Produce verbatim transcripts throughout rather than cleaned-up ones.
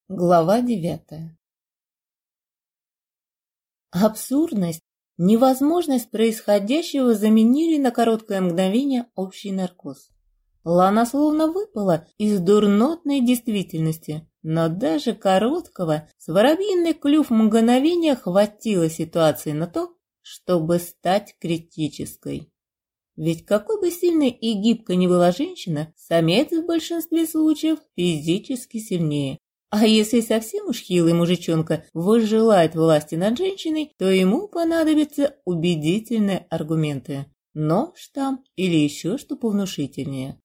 Глава девятая. Абсурдность, невозможность происходящего заменили на короткое мгновение общий наркоз. Лана словно выпала из дурнотной действительности, но даже короткого, с воробьиный клюв мгновения хватило ситуации на то, чтобы стать критической. Ведь какой бы сильной и гибкой ни была женщина, самец в большинстве случаев физически сильнее. А если совсем уж хилый мужичонка возжелает власти над женщиной, то ему понадобятся убедительные аргументы. Нож там или еще что повнушительнее.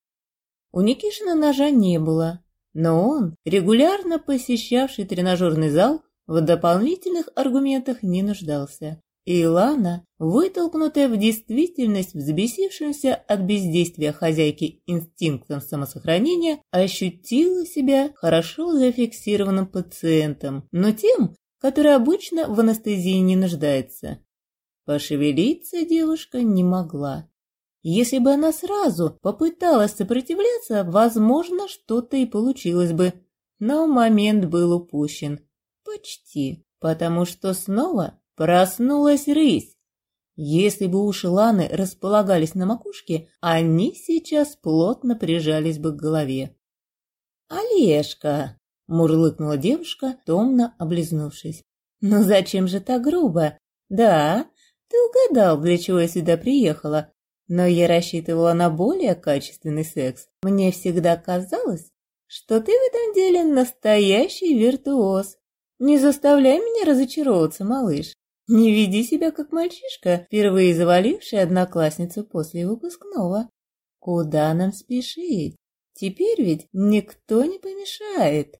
У Никишина ножа не было, но он, регулярно посещавший тренажерный зал, в дополнительных аргументах не нуждался. И Лана, вытолкнутая в действительность взбесившимся от бездействия хозяйки инстинктом самосохранения, ощутила себя хорошо зафиксированным пациентом, но тем, который обычно в анестезии не нуждается. Пошевелиться девушка не могла. Если бы она сразу попыталась сопротивляться, возможно, что-то и получилось бы. Но момент был упущен. Почти, потому что снова проснулась рысь. Если бы уши Ланы располагались на макушке, они сейчас плотно прижались бы к голове. «Олежка!» — мурлыкнула девушка, томно облизнувшись. «Ну зачем же так грубо? Да, ты угадал, для чего я сюда приехала, но я рассчитывала на более качественный секс. Мне всегда казалось, что ты в этом деле настоящий виртуоз. Не заставляй меня разочаровываться, малыш. Не веди себя как мальчишка, впервые заваливший одноклассницу после выпускного. Куда нам спешить? Теперь ведь никто не помешает».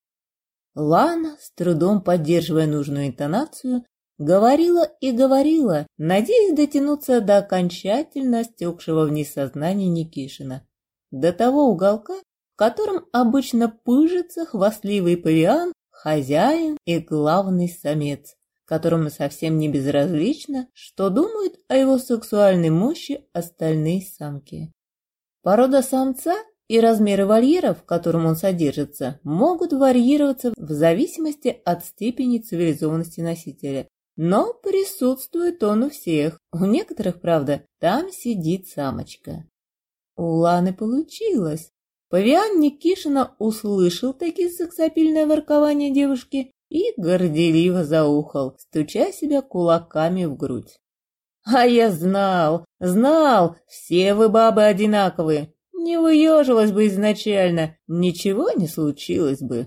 Лана, с трудом поддерживая нужную интонацию, говорила и говорила, надеясь дотянуться до окончательно стекшего вниз сознания Никишина, до того уголка, в котором обычно пыжится хвастливый павиан, хозяин и главный самец, которому совсем не безразлично, что думают о его сексуальной мощи остальные самки. Порода самца и размеры вольера, в котором он содержится, могут варьироваться в зависимости от степени цивилизованности носителя. Но присутствует он у всех. У некоторых, правда, там сидит самочка. У Ланы получилось. Павиан Никишина услышал таки сексапильное воркование девушки и горделиво заухал, стуча себя кулаками в грудь. «А я знал, знал, все вы бабы одинаковые. Не выежилась бы изначально, ничего не случилось бы».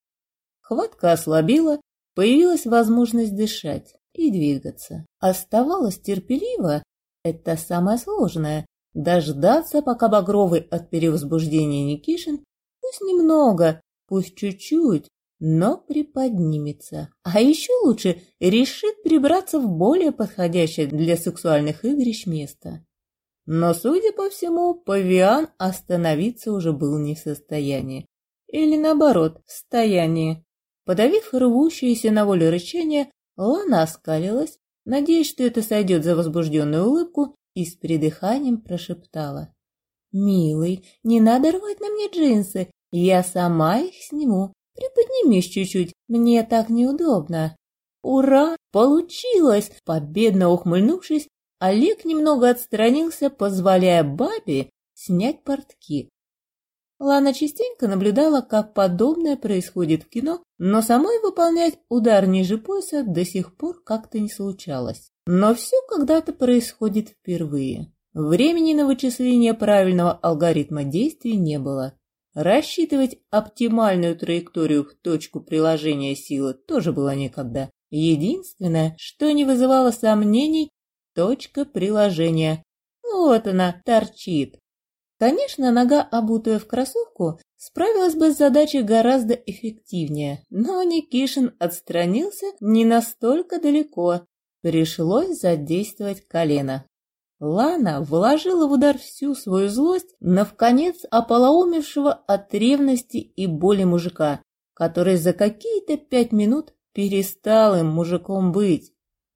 Хватка ослабила, появилась возможность дышать и двигаться. Оставалось терпеливо, это самое сложное, дождаться, пока багровый от перевозбуждения Никишин, пусть немного, пусть чуть-чуть, но приподнимется, а еще лучше решит прибраться в более подходящее для сексуальных игрищ место. Но, судя по всему, павиан остановиться уже был не в состоянии. Или наоборот, в состоянии. Подавив рвущееся на волю рычание, Лана оскалилась, надеясь, что это сойдет за возбужденную улыбку, и с придыханием прошептала: «Милый, не надо рвать на мне джинсы, я сама их сниму. Приподнимись чуть-чуть, мне так неудобно». «Ура! Получилось!» Победно ухмыльнувшись, Олег немного отстранился, позволяя бабе снять портки. Лана частенько наблюдала, как подобное происходит в кино, но самой выполнять удар ниже пояса до сих пор как-то не случалось. Но все когда-то происходит впервые. Времени на вычисление правильного алгоритма действий не было. Рассчитывать оптимальную траекторию в точку приложения силы тоже было некогда. Единственное, что не вызывало сомнений, точка приложения. Вот она, торчит. Конечно, нога, обутая в кроссовку, справилась бы с задачей гораздо эффективнее, но Никишин отстранился не настолько далеко. Пришлось задействовать колено. Лана вложила в удар всю свою злость на вконец ополоумевшего от ревности и боли мужика, который за какие-то пять минут перестал им мужиком быть.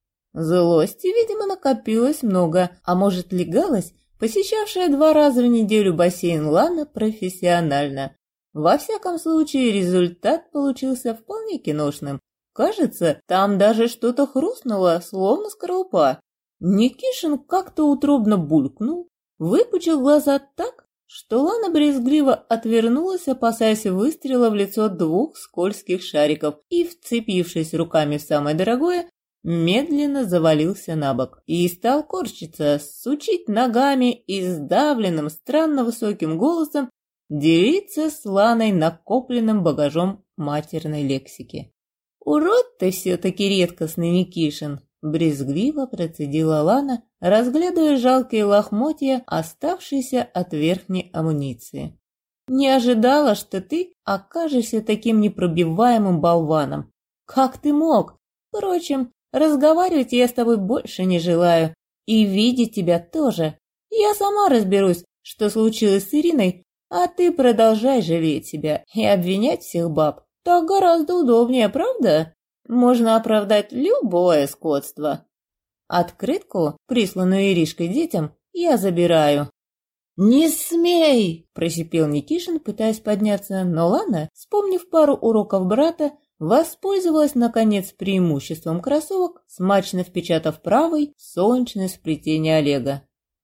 Злости, видимо, накопилось много, а может, легалась, посещавшая два раза в неделю бассейн Лана профессионально. Во всяком случае, результат получился вполне киношным. Кажется, там даже что-то хрустнуло, словно скорлупа. Никишин как-то утробно булькнул, выпучил глаза так, что Лана брезгливо отвернулась, опасаясь выстрела в лицо двух скользких шариков, и, вцепившись руками в самое дорогое, медленно завалился на бок и стал корчиться, сучить ногами и сдавленным, странно высоким голосом делиться с Ланой накопленным багажом матерной лексики. «Урод ты все-таки редкостный, Никишин!» — брезгливо процедила Лана, разглядывая жалкие лохмотья, оставшиеся от верхней амуниции. «Не ожидала, что ты окажешься таким непробиваемым болваном. Как ты мог? Впрочем, разговаривать я с тобой больше не желаю, и видеть тебя тоже. Я сама разберусь, что случилось с Ириной, а ты продолжай жалеть себя и обвинять всех баб. Так гораздо удобнее, правда? Можно оправдать любое скотство. Открытку, присланную Иришкой детям, я забираю». «Не смей!» – просипел Никишин, пытаясь подняться, но Лана, вспомнив пару уроков брата, воспользовалась, наконец, преимуществом кроссовок, смачно впечатав правой в солнечное сплетение Олега.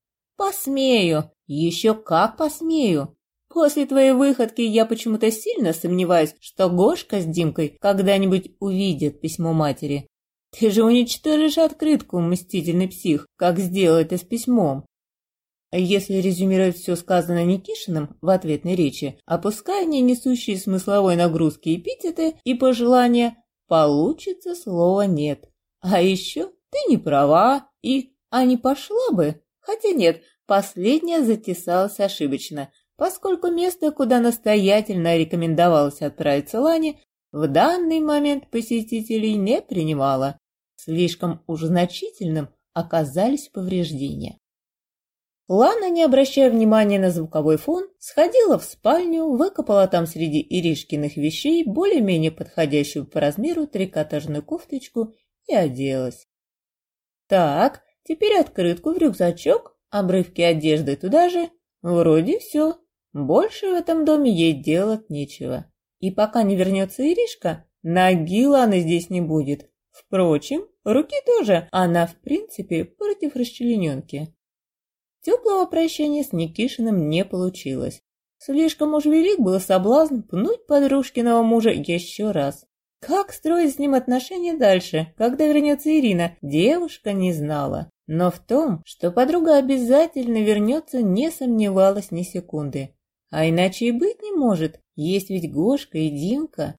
«Посмею! Еще как посмею! После твоей выходки я почему-то сильно сомневаюсь, что Гошка с Димкой когда-нибудь увидят письмо матери. Ты же уничтожишь открытку, мстительный псих, как сделал это с письмом». Если резюмировать все сказанное Никишиным в ответной речи, опуская не несущие смысловой нагрузки эпитеты и пожелания, получится слова «нет». А еще ты не права и «а не пошла бы». Хотя нет, последняя затесалась ошибочно, поскольку место, куда настоятельно рекомендовалось отправиться Лане, в данный момент посетителей не принимала. Слишком уж значительным оказались повреждения. Лана, не обращая внимания на звуковой фон, сходила в спальню, выкопала там среди Иришкиных вещей более-менее подходящую по размеру трикотажную кофточку и оделась. Так, теперь открытку в рюкзачок, обрывки одежды туда же. Вроде все. Больше в этом доме ей делать нечего. И пока не вернется Иришка, ноги Ланы здесь не будет. Впрочем, руки тоже, она в принципе против расчлененки. Теплого прощания с Никишиным не получилось. Слишком уж велик был соблазн пнуть подружкиного мужа еще раз. Как строить с ним отношения дальше, когда вернется Ирина, девушка не знала. Но в том, что подруга обязательно вернется, не сомневалась ни секунды. А иначе и быть не может, есть ведь Гошка и Димка.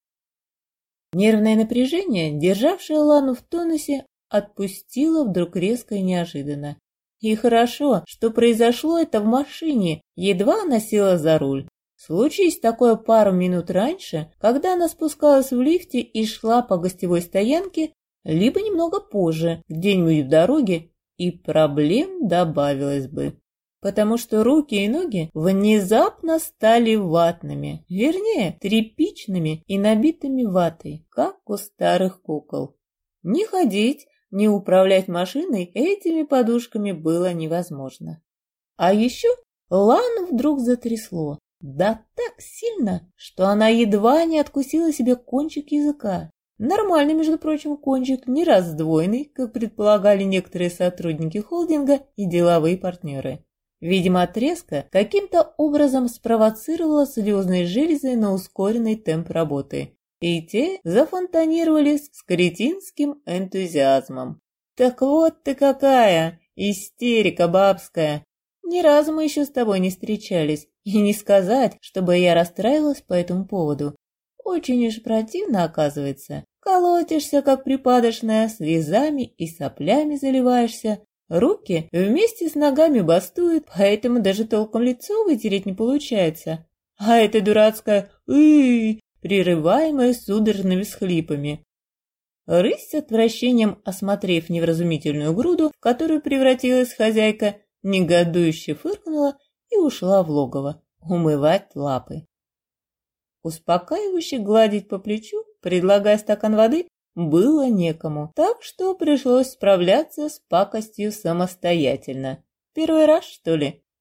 Нервное напряжение, державшее Лану в тонусе, отпустило вдруг резко и неожиданно. И хорошо, что произошло это в машине, едва она села за руль. Случись такое пару минут раньше, когда она спускалась в лифте и шла по гостевой стоянке, либо немного позже, где-нибудь в дороге, и проблем добавилось бы. Потому что руки и ноги внезапно стали ватными, вернее, тряпичными и набитыми ватой, как у старых кукол. Не ходить, не управлять машиной этими подушками было невозможно. А еще Лану вдруг затрясло, да так сильно, что она едва не откусила себе кончик языка. Нормальный, между прочим, кончик, не раздвоенный, как предполагали некоторые сотрудники холдинга и деловые партнеры. Видимо, отрезка каким-то образом спровоцировала слезные железы на ускоренный темп работы. И те зафонтанировались с кретинским энтузиазмом. «Так вот ты какая! Истерика бабская! Ни разу мы еще с тобой не встречались, и не сказать, чтобы я расстраивалась по этому поводу. Очень уж противно, оказывается. Колотишься, как припадочная, слезами и соплями заливаешься. Руки вместе с ногами бастуют, поэтому даже толком лицо вытереть не получается. А это дурацкое «ы-ы-ы», прерываемое судорожными всхлипами. Рысь с отвращением, осмотрев невразумительную груду, в которую превратилась хозяйка, негодующе фыркнула и ушла в логово умывать лапы. Успокаивающе гладить по плечу, предлагая стакан воды, было некому, так что пришлось справляться с пакостью самостоятельно. Первый раз, что ли?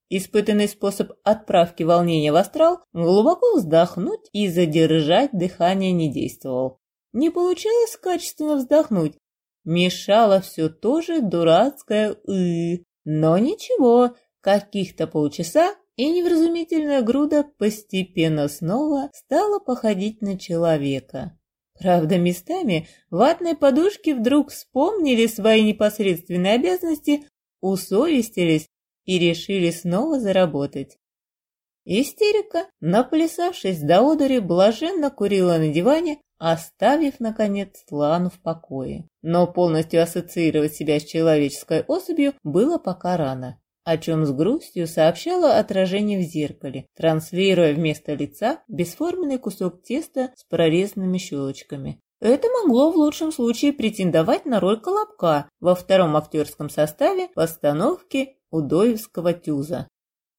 Испытанный способ отправки волнения в астрал, глубоко вздохнуть и задержать дыхание не действовал. Не получалось качественно вздохнуть. Мешало все то же дурацкое «ы». Но ничего, каких-то полчаса, и невразумительная груда постепенно снова стала походить на человека. Правда, местами ватные подушки вдруг вспомнили свои непосредственные обязанности, усовестились и решили снова заработать. Истерика, наплясавшись до одури, блаженно курила на диване, оставив, наконец, Лану в покое. Но полностью ассоциировать себя с человеческой особью было пока рано, о чем с грустью сообщало отражение в зеркале, транслируя вместо лица бесформенный кусок теста с прорезанными щелочками. Это могло в лучшем случае претендовать на роль Колобка во втором актерском составе постановки Удоевского тюза.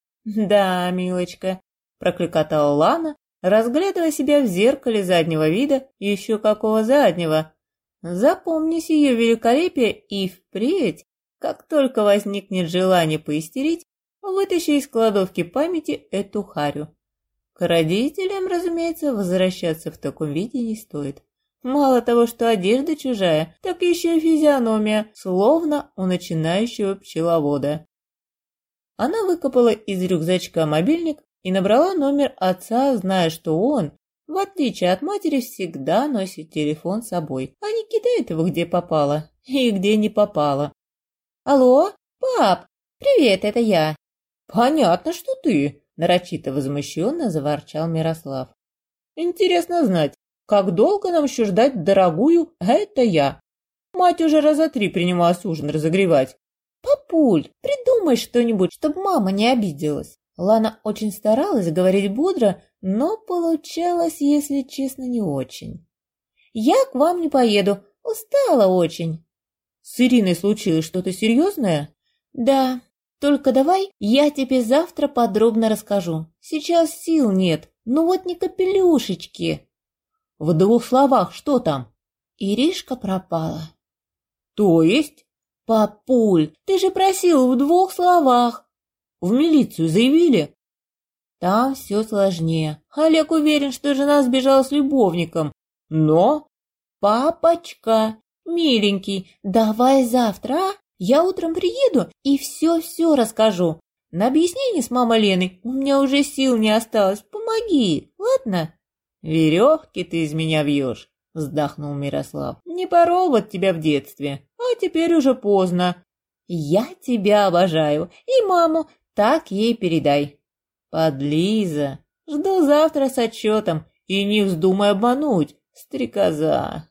«Да, милочка», – прокликотала Лана, разглядывая себя в зеркале заднего вида, еще какого заднего. «Запомни сие великолепие и впредь, как только возникнет желание поистерить, вытащи из кладовки памяти эту харю. К родителям, разумеется, возвращаться в таком виде не стоит. Мало того, что одежда чужая, так еще и физиономия, словно у начинающего пчеловода». Она выкопала из рюкзачка мобильник и набрала номер отца, зная, что он, в отличие от матери, всегда носит телефон с собой, а не кидает его где попало и где не попало. «Алло, пап, привет, это я». «Понятно, что ты», – нарочито возмущенно заворчал Мирослав. «Интересно знать, как долго нам еще ждать дорогую «это я»? Мать уже раза три принималась ужин разогревать». «Папуль, придумай что-нибудь, чтобы мама не обиделась». Лана очень старалась говорить бодро, но получалось, если честно, не очень. «Я к вам не поеду, устала очень». «С Ириной случилось что-то серьезное?» «Да, только давай я тебе завтра подробно расскажу. Сейчас сил нет, ну вот ни капелюшечки». «В двух словах, что там?» «Иришка пропала». «То есть?» «Папуль, ты же просил в двух словах». «В милицию заявили?» «Там все сложнее. Олег уверен, что жена сбежала с любовником. Но...» «Папочка, миленький, давай завтра, а? Я утром приеду и все-все расскажу. На объяснение с мамой Леной у меня уже сил не осталось. Помоги, ладно?» «Веревки ты из меня вьешь», — вздохнул Мирослав. «Не порол вот тебя в детстве, а теперь уже поздно. Я тебя обожаю, и маму так ей передай». «Подлиза, жду завтра с отчетом, и не вздумай обмануть, стрекоза».